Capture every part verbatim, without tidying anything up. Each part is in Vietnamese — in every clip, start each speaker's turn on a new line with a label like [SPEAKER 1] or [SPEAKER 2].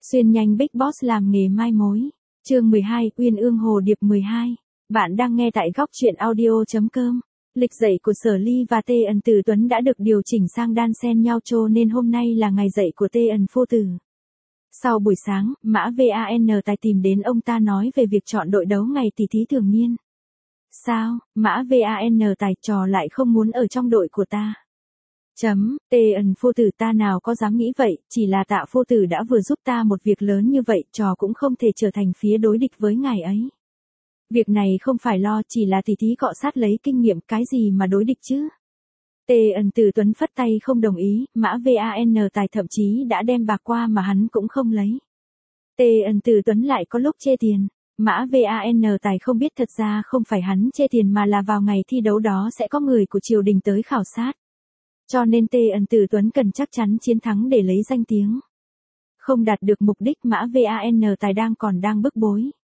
[SPEAKER 1] Xuyên nhanh Big Boss làm nghề mai mối. Chương mười hai, Uyên Ương Hồ Điệp mười hai. Bạn đang nghe tại góc truyện audio chấm com. Lịch dậy của Sở Ly và Tê Ẩn Tử Tuấn đã được điều chỉnh sang đan xen nhau cho nên hôm nay là ngày dậy của Tê Ẩn Phu Tử. Sau buổi sáng, Mã Van Tài tìm đến ông ta nói về việc chọn đội đấu ngày tỷ thí thường niên. Sao, Mã Van Tài trò lại không muốn ở trong đội của ta? Chấm, Tê Ẩn Phu Tử ta nào có dám nghĩ vậy, chỉ là Tạ Phu Tử đã vừa giúp ta một việc lớn như vậy, trò cũng không thể trở thành phía đối địch với ngài ấy. Việc này không phải lo, chỉ là tỷ thí cọ sát lấy kinh nghiệm, cái gì mà đối địch chứ? Tê Ẩn Tử Tuấn phất tay không đồng ý, Mã Van Tài thậm chí đã đem bạc qua mà hắn cũng không lấy. Tê Ẩn Tử Tuấn lại có lúc chê tiền. Mã Van Tài không biết thật ra không phải hắn chê tiền mà là vào ngày thi đấu đó sẽ có người của triều đình tới khảo sát. Cho nên Tê Ẩn Tử Tuấn cần chắc chắn chiến thắng để lấy danh tiếng. Không đạt được mục đích, Mã Van Tài đang còn đang bức bối.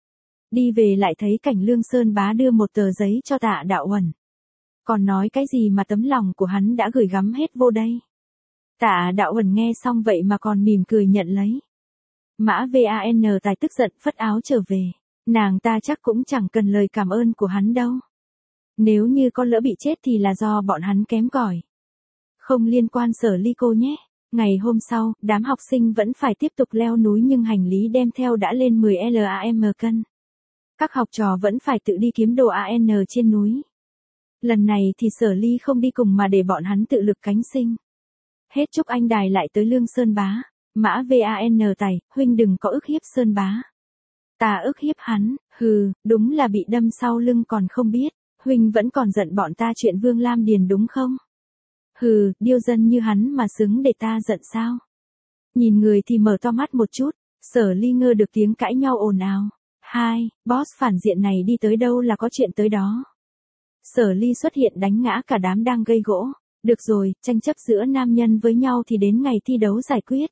[SPEAKER 1] Đi về lại thấy cảnh Lương Sơn Bá đưa một tờ giấy cho Tạ Đạo Uẩn. Còn nói cái gì mà tấm lòng của hắn đã gửi gắm hết vô đây. Tạ Đạo Uẩn nghe xong vậy mà còn mỉm cười nhận lấy. Mã Van Tài tức giận phất áo trở về. Nàng ta chắc cũng chẳng cần lời cảm ơn của hắn đâu. Nếu như con lỡ bị chết thì là do bọn hắn kém cỏi. Không liên quan Sở Ly cô nhé. Ngày hôm sau, đám học sinh vẫn phải tiếp tục leo núi nhưng hành lý đem theo đã lên mười gram cân. Các học trò vẫn phải tự đi kiếm đồ a en trên núi. Lần này thì Sở Ly không đi cùng mà để bọn hắn tự lực cánh sinh. Hết chúc anh đài lại tới Lương Sơn Bá. Mã Van Tài, huynh đừng có ức hiếp Sơn Bá. Ta ức hiếp hắn, hừ, đúng là bị đâm sau lưng còn không biết. Huynh vẫn còn giận bọn ta chuyện Vương Lam Điền đúng không? Hừ, điêu dân như hắn mà xứng để ta giận sao? Nhìn người thì mở to mắt một chút, Sở Ly ngơ được tiếng cãi nhau ồn ào. Hai, boss phản diện này đi tới đâu là có chuyện tới đó. Sở Ly xuất hiện đánh ngã cả đám đang gây gỗ. Được rồi, tranh chấp giữa nam nhân với nhau thì đến ngày thi đấu giải quyết.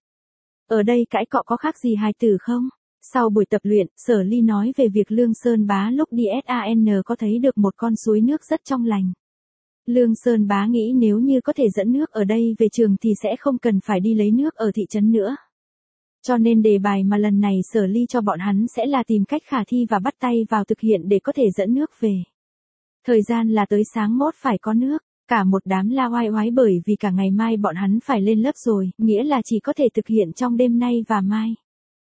[SPEAKER 1] Ở đây cãi cọ có khác gì hài tử không? Sau buổi tập luyện, Sở Ly nói về việc Lương Sơn Bá lúc đi san có thấy được một con suối nước rất trong lành. Lương Sơn Bá nghĩ nếu như có thể dẫn nước ở đây về trường thì sẽ không cần phải đi lấy nước ở thị trấn nữa. Cho nên đề bài mà lần này Sở Ly cho bọn hắn sẽ là tìm cách khả thi và bắt tay vào thực hiện để có thể dẫn nước về. Thời gian là tới sáng mốt phải có nước, cả một đám la oai oái bởi vì cả ngày mai bọn hắn phải lên lớp rồi, nghĩa là chỉ có thể thực hiện trong đêm nay và mai.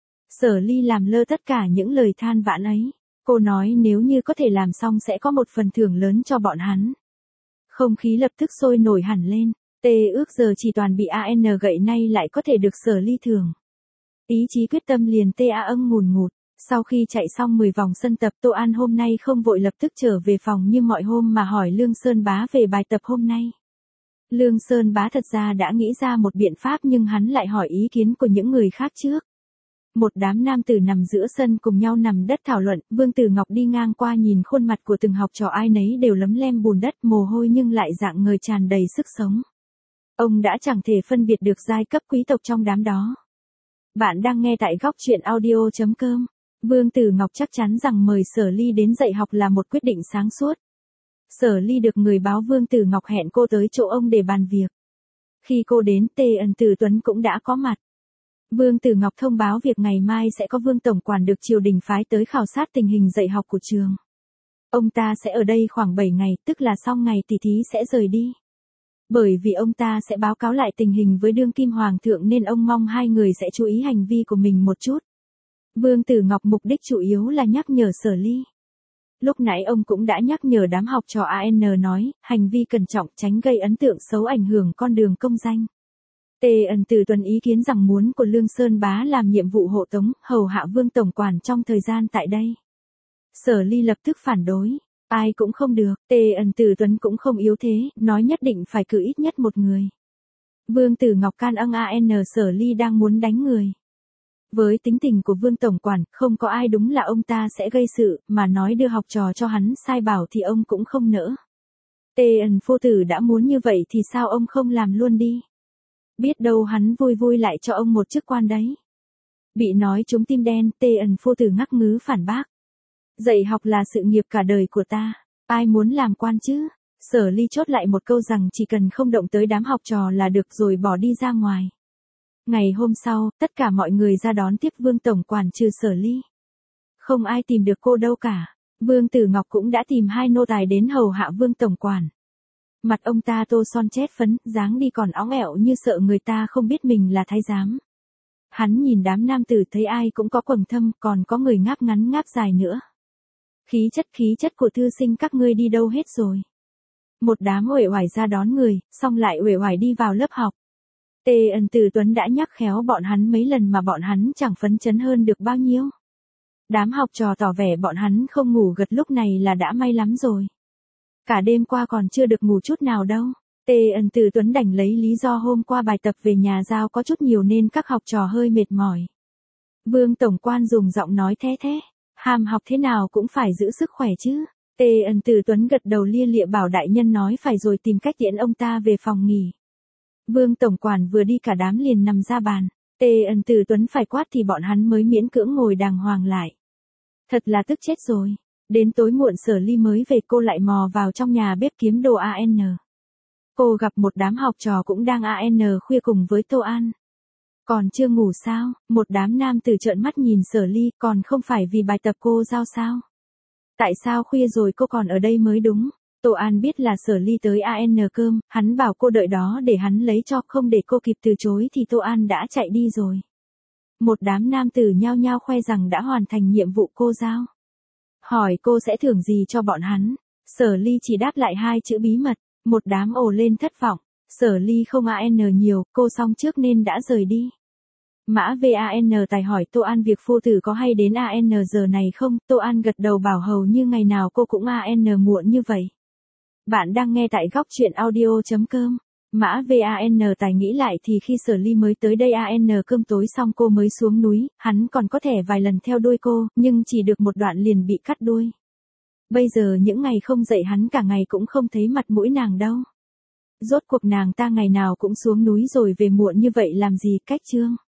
[SPEAKER 1] Sở Ly làm lơ tất cả những lời than vãn ấy. Cô nói nếu như có thể làm xong sẽ có một phần thưởng lớn cho bọn hắn. Không khí lập tức sôi nổi hẳn lên. Tê ước giờ chỉ toàn bị a en gậy nay lại có thể được Sở Ly thưởng. Ý chí quyết tâm liền tê a âng ngùn ngụt. Sau khi chạy xong mười vòng sân tập, Tô An hôm nay không vội lập tức trở về phòng như mọi hôm mà hỏi Lương Sơn Bá về bài tập hôm nay. Lương Sơn Bá thật ra đã nghĩ ra một biện pháp nhưng hắn lại hỏi ý kiến của những người khác trước. Một đám nam tử nằm giữa sân cùng nhau nằm đất thảo luận, Vương Tử Ngọc đi ngang qua nhìn khuôn mặt của từng học trò ai nấy đều lấm lem bùn đất mồ hôi nhưng lại dạng người tràn đầy sức sống. Ông đã chẳng thể phân biệt được giai cấp quý tộc trong đám đó. Bạn đang nghe tại góc truyện audio chấm com. Vương Tử Ngọc chắc chắn rằng mời Sở Ly đến dạy học là một quyết định sáng suốt. Sở Ly được người báo Vương Tử Ngọc hẹn cô tới chỗ ông để bàn việc. Khi cô đến, Tê Ẩn Tử Tuấn cũng đã có mặt. Vương Tử Ngọc thông báo việc ngày mai sẽ có Vương Tổng Quản được triều đình phái tới khảo sát tình hình dạy học của trường. Ông ta sẽ ở đây khoảng bảy ngày, tức là sau ngày tỷ thí sẽ rời đi. Bởi vì ông ta sẽ báo cáo lại tình hình với đương kim hoàng thượng nên ông mong hai người sẽ chú ý hành vi của mình một chút. Vương Tử Ngọc mục đích chủ yếu là nhắc nhở Sở Ly. Lúc nãy ông cũng đã nhắc nhở đám học trò a en nói, hành vi cẩn trọng tránh gây ấn tượng xấu ảnh hưởng con đường công danh. Tê Ẩn Tử Tuấn ý kiến rằng muốn của Lương Sơn Bá làm nhiệm vụ hộ tống, hầu hạ Vương Tổng Quản trong thời gian tại đây. Sở Ly lập tức phản đối, ai cũng không được, Tê Ẩn Tử Tuấn cũng không yếu thế, nói nhất định phải cử ít nhất một người. Vương Tử Ngọc can âng a en Sở Ly đang muốn đánh người. Với tính tình của Vương Tổng Quản, không có ai đúng là ông ta sẽ gây sự, mà nói đưa học trò cho hắn sai bảo thì ông cũng không nỡ. Tê Ẩn Phu Tử đã muốn như vậy thì sao ông không làm luôn đi. Biết đâu hắn vui vui lại cho ông một chức quan đấy. Bị nói trúng tim đen, Tê Ẩn Phu Tử ngắc ngứ phản bác. Dạy học là sự nghiệp cả đời của ta, ai muốn làm quan chứ? Sở Ly chốt lại một câu rằng chỉ cần không động tới đám học trò là được rồi bỏ đi ra ngoài. Ngày hôm sau, tất cả mọi người ra đón tiếp Vương tổng quản trừ Sở Ly. Không ai tìm được cô đâu cả. Vương Tử Ngọc cũng đã tìm hai nô tài đến hầu hạ Vương tổng quản. Mặt ông ta tô son chét phấn, dáng đi còn óng ẹo như sợ người ta không biết mình là thái giám. Hắn nhìn đám nam tử thấy ai cũng có quầng thâm, còn có người ngáp ngắn ngáp dài nữa. Khí chất khí chất của thư sinh các ngươi đi đâu hết rồi? Một đám uể oải ra đón người, xong lại uể oải đi vào lớp học. Tề Ân Từ Tuấn đã nhắc khéo bọn hắn mấy lần mà bọn hắn chẳng phấn chấn hơn được bao nhiêu. Đám học trò tỏ vẻ bọn hắn không ngủ gật lúc này là đã may lắm rồi. Cả đêm qua còn chưa được ngủ chút nào đâu. Tề Ân Từ Tuấn đành lấy lý do hôm qua bài tập về nhà giao có chút nhiều nên các học trò hơi mệt mỏi. Vương tổng quan dùng giọng nói the thế, hàm học thế nào cũng phải giữ sức khỏe chứ. Tề Ân Từ Tuấn gật đầu lia lịa bảo đại nhân nói phải rồi tìm cách tiễn ông ta về phòng nghỉ. Vương tổng quản vừa đi cả đám liền nằm ra bàn. Tề Ân Từ Tuấn phải quát thì bọn hắn mới miễn cưỡng ngồi đàng hoàng lại. Thật là tức chết rồi. Đến tối muộn Sở Ly mới về cô lại mò vào trong nhà bếp kiếm đồ a en. Cô gặp một đám học trò cũng đang a en khuya cùng với Tô An. Còn chưa ngủ sao? Một đám nam tử trợn mắt nhìn Sở Ly, còn không phải vì bài tập cô giao sao? Tại sao khuya rồi cô còn ở đây mới đúng? Tô An biết là Sở Ly tới a en cơm, hắn bảo cô đợi đó để hắn lấy cho, không để cô kịp từ chối thì Tô An đã chạy đi rồi. Một đám nam tử nhao nhao khoe rằng đã hoàn thành nhiệm vụ cô giao. Hỏi cô sẽ thưởng gì cho bọn hắn? Sở Ly chỉ đáp lại hai chữ bí mật. Một đám ồ lên thất vọng. Sở Ly không a en nhiều, cô xong trước nên đã rời đi. Mã van tài hỏi Tô An việc phu tử có hay đến a en giờ này không? Tô An gật đầu bảo hầu như ngày nào cô cũng a en muộn như vậy. Bạn đang nghe tại góc truyện audio chấm com. Mã van tài nghĩ lại thì khi Sở Ly mới tới đây a en cơm tối xong cô mới xuống núi, hắn còn có thể vài lần theo đuôi cô, nhưng chỉ được một đoạn liền bị cắt đuôi. Bây giờ những ngày không dậy hắn cả ngày cũng không thấy mặt mũi nàng đâu. Rốt cuộc nàng ta ngày nào cũng xuống núi rồi về muộn như vậy làm gì cách chương.